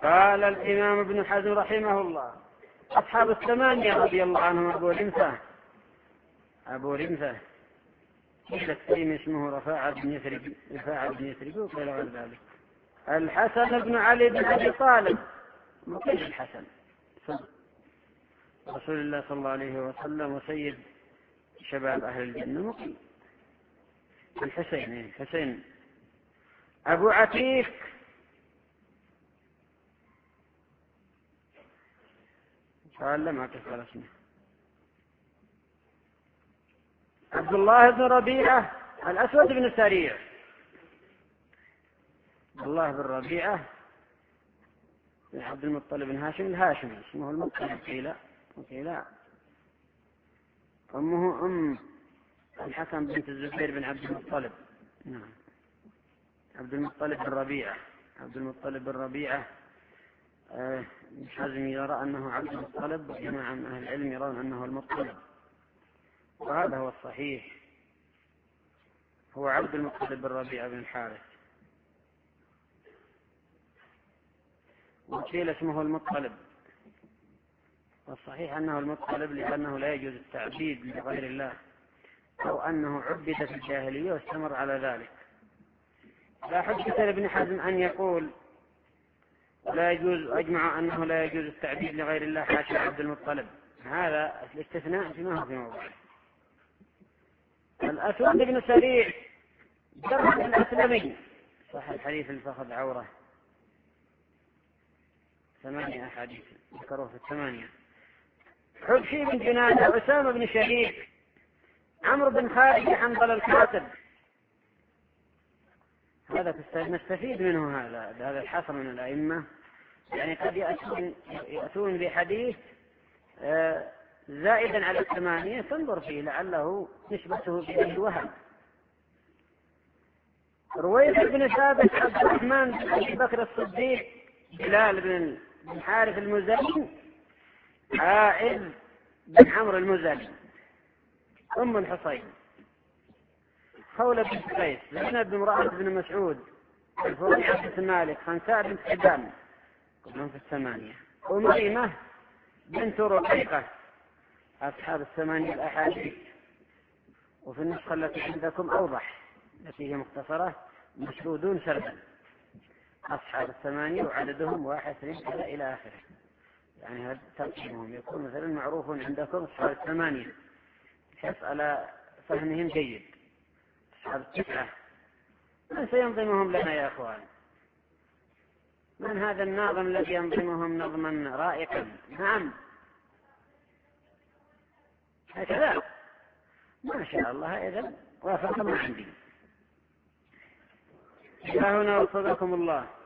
قال الإمام ابن حزم رحمه الله: أصحاب الثمانية رضي الله عنهم أبو رمثة التيم اسمه رفاعة بن يثرب وقيل غير ذلك. الحسن بن علي بن أبي طالب مقيم الحسن رسول الله صلى الله عليه وسلم وسيد شباب أهل الجنة مقيم. الحسين. أبو عتيق قال لما كفر اسمه. عبد الله بن ربيعة الأسود بن سريع. عبد الله بن ربيعة بن عبد المطلب بن هاشم الهاشمي اسمه المطلب قيل أمه أم الحكم بنت الزبير بن عبد المطلب. نعم. عبد المطلب بن ربيعة ابن حزم يرى أنه عبد المطلب، وجماعة من أهل العلم يرون أنه المطلب، وهذا هو الصحيح، هو عبد المطلب بن ربيعة بن الحارث، وقيل اسمه المطلب، والصحيح أنه المطلب لأنه لا يجوز التعبيد لغير الله، أو أنه عبد في الجاهلية واستمر على ذلك. لا حجة لابن حزم أن يقول لا يجوز، أجمع أنه لا يجوز التعبيد لغير الله حاشا عبد المطلب، هذا الاستثناء فيما هو في موضوعه. الأسود بن سريع جرح الأسلمي، صح الحديث الفخذ عورة، 8 أحاديث ذكروه في 8. حبشي بن جنادة، أسامة بن شريك، عمرو بن خالد، حنظل الكاتب. هذا نستفيد منه هذا الحصر من الأئمة، يعني قد يأتون بحديث زائدا على 8 تنظر فيه لعله نسبته إليه وهم. رويث بن ثابت، عبد الرحمن بن أبي بكر الصديق، بلال بن حارث المزني، عائذ بن عمرو المزني، أم الحصين، خولة بن قيس، زينب بن امرأة بن مسعود، الفريعة بن مالك، خنساء بن حبان، كلهم في 8. أميمة بنت رقيقة، أصحاب 8 الأحاديث. وفي النسخة التي عندكم أوضح، التي هي مختصرة، مشهودون سردا، أصحاب 8 وعددهم 1 2 3 إلى آخره، يعني هذا ترتيبهم يكون مثلا معروف عندكم أصحاب 8 بحيث على فهمهم جيد. أصحاب 9 من سينظمهم لنا يا أخوان؟ من هذا الناظم الذي ينظمهم نظما رائقا؟ نعم، هكذا ما شاء الله، إذن وافق ما عندي. إلى هنا وفقكم الله.